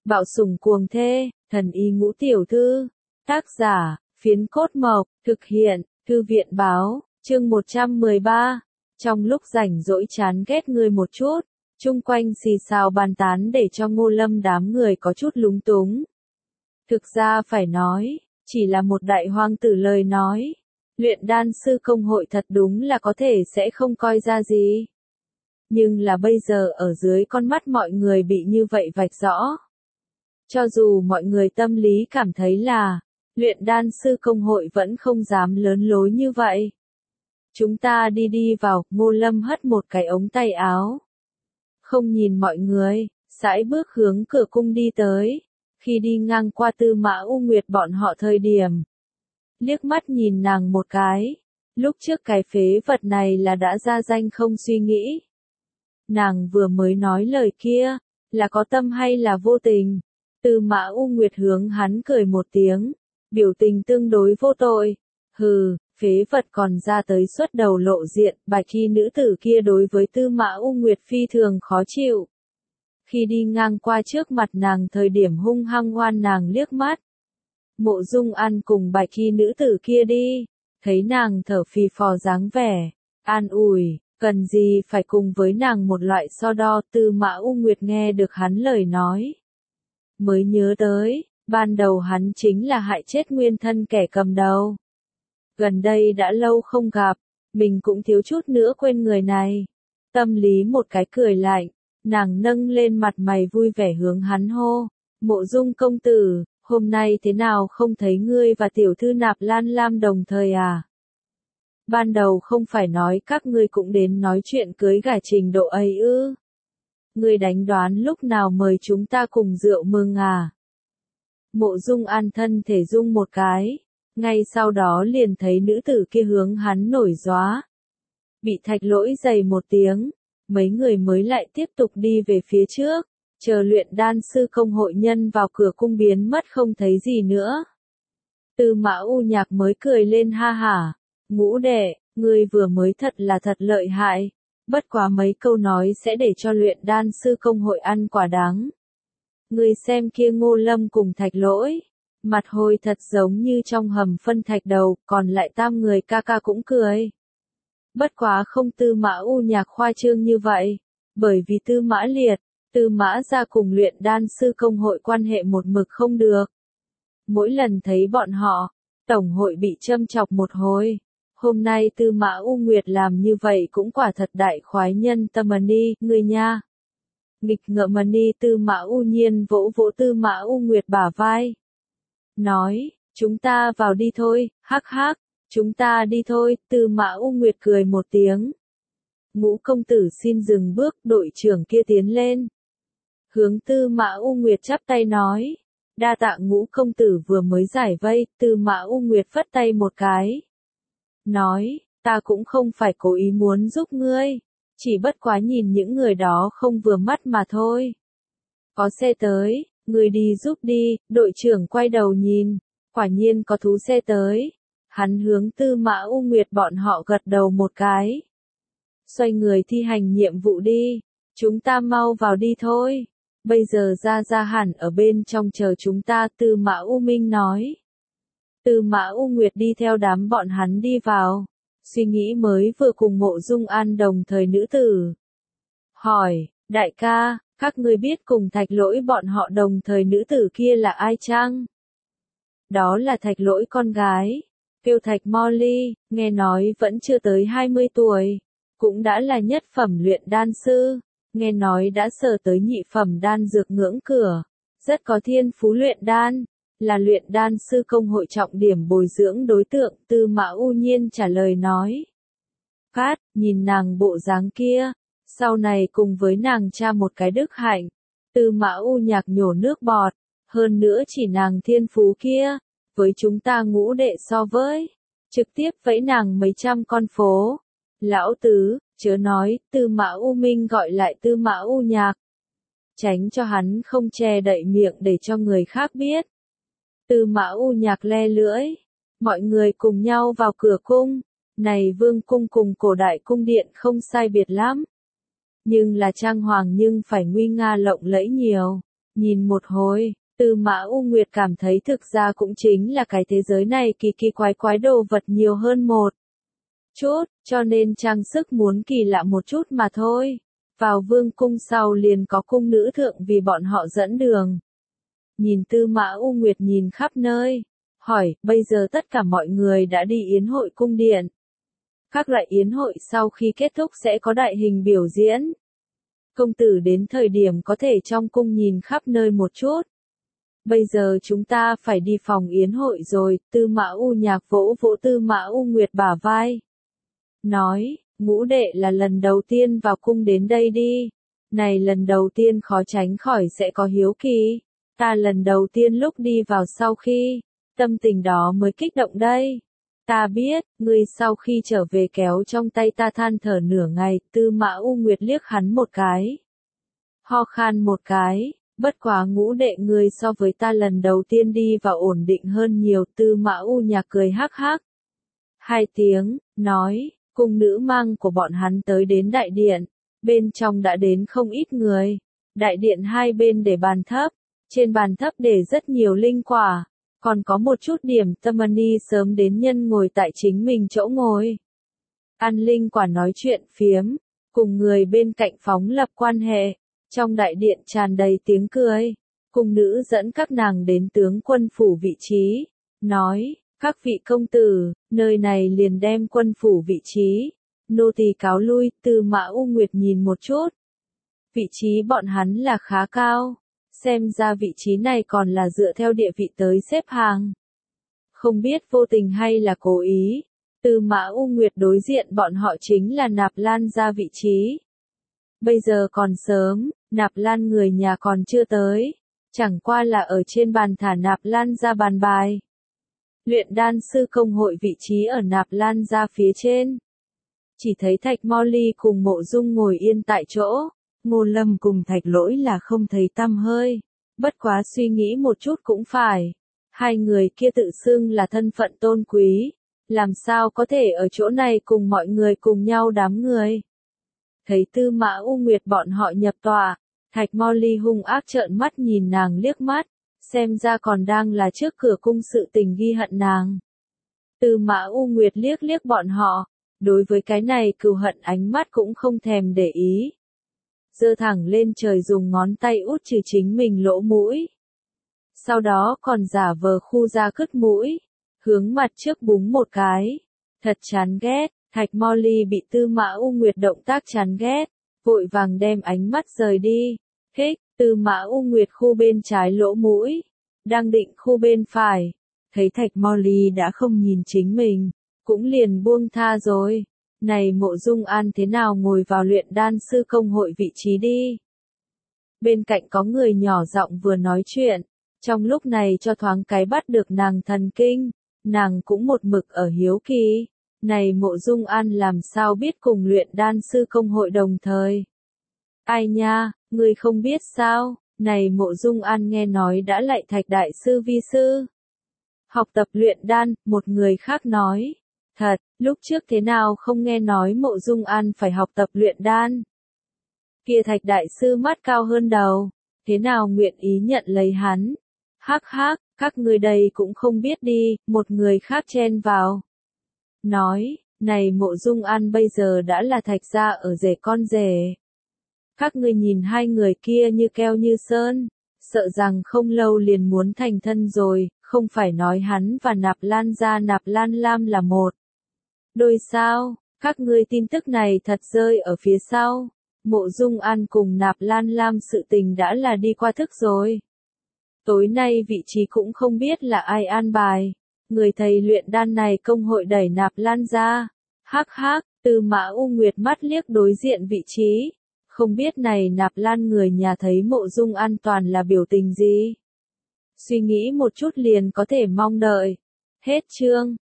Bạo sủng cuồng thê, thần y ngũ tiểu thư. Tác giả, Phiến Cốt Mộc, thực hiện, Thư viện báo, chương 113. Trong lúc rảnh rỗi chán ghét người một chút, chung quanh xì xào bàn tán để cho Ngô Lâm đám người có chút lúng túng. Thực ra phải nói, chỉ là một đại hoang tử lời nói. Luyện đan sư công hội thật đúng là có thể sẽ không coi ra gì. Nhưng là bây giờ ở dưới con mắt mọi người bị như vậy vạch rõ. Cho dù mọi người tâm lý cảm thấy là, luyện đan sư công hội vẫn không dám lớn lối như vậy. Chúng ta đi vào, Ngô Lâm hất một cái ống tay áo. Không nhìn mọi người, sải bước hướng cửa cung đi tới. Khi đi ngang qua Tư Mã U Nguyệt bọn họ thời điểm. Liếc mắt nhìn nàng một cái. Lúc trước cái phế vật này là đã ra danh không suy nghĩ. Nàng vừa mới nói lời kia, là có tâm hay là vô tình? Tư Mã U Nguyệt hướng hắn cười một tiếng, biểu tình tương đối vô tội. Hừ, phế vật còn ra tới xuất đầu lộ diện, bạch y nữ tử kia đối với Tư Mã U Nguyệt phi thường khó chịu. Khi đi ngang qua trước mặt nàng thời điểm hung hăng ngoan nàng liếc mắt. Mộ Dung An cùng bạch y nữ tử kia đi, thấy nàng thở phì phò dáng vẻ, an ủi, cần gì phải cùng với nàng một loại so đo. Tư Mã U Nguyệt nghe được hắn lời nói. Mới nhớ tới, ban đầu hắn chính là hại chết nguyên thân kẻ cầm đầu. Gần đây đã lâu không gặp, mình cũng thiếu chút nữa quên người này. Tâm lý một cái cười lạnh, nàng nâng lên mặt mày vui vẻ hướng hắn hô. Mộ Dung công tử, hôm nay thế nào không thấy ngươi và tiểu thư Nạp Lan Lam đồng thời à? Ban đầu không phải nói các ngươi cũng đến nói chuyện cưới gả trình độ ấy ư? Ngươi đánh đoán lúc nào mời chúng ta cùng rượu mừng à? Mộ Dung An thân thể rung một cái, ngay sau đó liền thấy nữ tử kia hướng hắn nổi gióa. Bị Thạch Lỗi giày một tiếng, mấy người mới lại tiếp tục đi về phía trước, chờ luyện đan sư công hội nhân vào cửa cung biến mất không thấy gì nữa. Tư Mã U Nhạc mới cười lên ha hả, Ngũ đệ, ngươi vừa mới thật là thật lợi hại. Bất quá mấy câu nói sẽ để cho luyện đan sư công hội ăn quả đắng. Ngươi xem kia Ngô Lâm cùng Thạch Lỗi, mặt hồi thật giống như trong hầm phân thạch đầu, còn lại tam người ca ca cũng cười. Bất quá không Tư Mã U Nhạc khoa trương như vậy, bởi vì Tư Mã Liệt, Tư Mã gia cùng luyện đan sư công hội quan hệ một mực không được. Mỗi lần thấy bọn họ, tổng hội bị châm chọc một hồi. Hôm nay Tư Mã U Nguyệt làm như vậy cũng quả thật đại khoái nhân tâm đi, người nha. Nghịch ngợm đi. Tư Mã U Nhiên vỗ vỗ Tư Mã U Nguyệt bả vai. Nói, chúng ta vào đi thôi, hắc hắc, chúng ta đi thôi. Tư Mã U Nguyệt cười một tiếng. Ngũ công tử xin dừng bước, đội trưởng kia tiến lên. Hướng Tư Mã U Nguyệt chắp tay nói. Đa tạ Ngũ công tử vừa mới giải vây. Tư Mã U Nguyệt phất tay một cái. Nói, ta cũng không phải cố ý muốn giúp ngươi, chỉ bất quá nhìn những người đó không vừa mắt mà thôi. Có xe tới, ngươi đi giúp đi. Đội trưởng quay đầu nhìn, quả nhiên có thú xe tới. Hắn hướng Tư Mã U Nguyệt bọn họ gật đầu một cái. Xoay người thi hành nhiệm vụ đi, chúng ta mau vào đi thôi. Bây giờ ra hẳn ở bên trong chờ chúng ta. Tư Mã U Minh nói. Tư Mã U Nguyệt đi theo đám bọn hắn đi vào, suy nghĩ mới vừa cùng Mộ Dung An đồng thời nữ tử. Hỏi, đại ca, các ngươi biết cùng Thạch Lỗi bọn họ đồng thời nữ tử kia là ai chăng? Đó là Thạch Lỗi con gái, kêu Thạch Molly, nghe nói vẫn chưa tới 20 tuổi, cũng đã là nhất phẩm luyện đan sư, nghe nói đã sở tới nhị phẩm đan dược ngưỡng cửa, rất có thiên phú luyện đan. Là luyện đan sư công hội trọng điểm bồi dưỡng đối tượng. Tư Mã U Nhiên trả lời nói. Cát, nhìn nàng bộ dáng kia, sau này cùng với nàng cha một cái đức hạnh. Tư Mã U Nhạc nhổ nước bọt, hơn nữa chỉ nàng thiên phú kia, với chúng ta Ngũ đệ so với, trực tiếp vẫy nàng mấy trăm con phố. Lão tứ, chớ nói. Tư Mã U Minh gọi lại Tư Mã U Nhạc, tránh cho hắn không che đậy miệng để cho người khác biết. Tư Mã U Nhạc le lưỡi, mọi người cùng nhau vào cửa cung, này vương cung cùng cổ đại cung điện không sai biệt lắm. Nhưng là trang hoàng nhưng phải nguy nga lộng lẫy nhiều, Nhìn một hồi, Tư Mã U Nguyệt cảm thấy thực ra cũng chính là cái thế giới này kỳ kỳ quái quái đồ vật nhiều hơn một chút, cho nên trang sức muốn kỳ lạ một chút mà thôi. Vào vương cung sau liền có cung nữ thượng vì bọn họ dẫn đường. Nhìn Tư Mã U Nguyệt nhìn khắp nơi, hỏi, bây giờ tất cả mọi người đã đi yến hội cung điện. Các loại yến hội sau khi kết thúc sẽ có đại hình biểu diễn. Công tử đến thời điểm có thể trong cung nhìn khắp nơi một chút. Bây giờ chúng ta phải đi phòng yến hội rồi, Tư Mã U Nhạc vỗ vỗ Tư Mã U Nguyệt bả vai. Nói, ngũ đệ là lần đầu tiên vào cung đến đây đi. Này lần đầu tiên khó tránh khỏi sẽ có hiếu kỳ. Ta lần đầu tiên lúc đi vào sau khi, tâm tình đó mới kích động đây. Ta biết, ngươi sau khi trở về kéo trong tay ta than thở nửa ngày, Tư Mã U Nguyệt liếc hắn một cái. Ho khan một cái, bất quá ngũ đệ ngươi so với ta lần đầu tiên đi vào ổn định hơn nhiều, Tư Mã U Nhạc cười hắc hắc. 2 tiếng, nói, cung nữ mang của bọn hắn tới đến đại điện, bên trong đã đến không ít người. Đại điện hai bên để bàn thấp, trên bàn thấp để rất nhiều linh quả. Còn có một chút điểm tâm money sớm đến nhân ngồi tại chính mình chỗ ngồi. Ăn linh quả nói chuyện phiếm, cùng người bên cạnh phóng lập quan hệ. Trong đại điện tràn đầy tiếng cười. Cung nữ dẫn các nàng đến tướng quân phủ vị trí. Nói, các vị công tử, nơi này liền đem quân phủ vị trí. Nô tỳ cáo lui, Tư Mã U Nguyệt nhìn một chút. Vị trí bọn hắn là khá cao. Xem ra vị trí này còn là dựa theo địa vị tới xếp hàng. Không biết vô tình hay là cố ý. Tư Mã U Nguyệt đối diện bọn họ chính là Nạp Lan gia vị trí. Bây giờ còn sớm, Nạp Lan người nhà còn chưa tới. Chẳng qua là ở trên bàn thả Nạp Lan gia bàn bài. Luyện đan sư công hội vị trí ở Nạp Lan gia phía trên. Chỉ thấy Thạch Molly cùng Mộ Dung ngồi yên tại chỗ. Ngô Lâm cùng Thạch Lỗi là không thấy tăm hơi. Bất quá suy nghĩ một chút cũng phải. Hai người kia tự xưng là thân phận tôn quý. Làm sao có thể ở chỗ này cùng mọi người cùng nhau đám người. Thấy Tư Mã U Nguyệt bọn họ nhập tòa. Thạch Molly hung ác trợn mắt nhìn nàng liếc mắt. Xem ra còn đang là trước cửa cung sự tình ghi hận nàng. Tư Mã U Nguyệt liếc liếc bọn họ. Đối với cái này cừu hận ánh mắt cũng không thèm để ý. Giơ thẳng lên trời dùng ngón tay út trừ chính mình lỗ mũi. Sau đó còn giả vờ khu ra cứt mũi. Hướng mặt trước búng một cái. Thật chán ghét, Thạch Molly bị Tư Mã U Nguyệt động tác chán ghét. Vội vàng đem ánh mắt rời đi. Hích, Tư Mã U Nguyệt khu bên trái lỗ mũi. Đang định khu bên phải. Thấy Thạch Molly đã không nhìn chính mình. Cũng liền buông tha rồi. Này Mộ Dung An thế nào ngồi vào luyện đan sư công hội vị trí đi. Bên cạnh có người nhỏ giọng vừa nói chuyện. Trong lúc này cho thoáng cái bắt được nàng thần kinh. Nàng cũng một mực ở hiếu kỳ. Này Mộ Dung An làm sao biết cùng luyện đan sư công hội đồng thời. Ai nha, ngươi không biết sao. Này Mộ Dung An nghe nói đã lại Thạch đại sư vi sư. Học tập luyện đan, một người khác nói. Thật, lúc trước thế nào không nghe nói Mộ Dung An phải học tập luyện đan. Kia Thạch đại sư mắt cao hơn đầu, thế nào nguyện ý nhận lấy hắn. Hắc hắc, các ngươi đây cũng không biết đi, một người khác chen vào. Nói, này Mộ Dung An bây giờ đã là Thạch gia ở rể con rể. Các ngươi nhìn hai người kia như keo như sơn, sợ rằng không lâu liền muốn thành thân rồi, không phải nói hắn và Nạp Lan gia Nạp Lan Lam là một. Đôi sao, các ngươi tin tức này thật rơi ở phía sau. Mộ Dung An cùng Nạp Lan Lam sự tình đã là đi qua thức rồi. Tối nay vị trí cũng không biết là ai an bài. Người thầy luyện đan này công hội đẩy Nạp Lan ra. Hắc hắc, Tư Mã U Nguyệt mắt liếc đối diện vị trí. Không biết này Nạp Lan người nhà thấy Mộ Dung An toàn là biểu tình gì. Suy nghĩ một chút liền có thể mong đợi. Hết chương.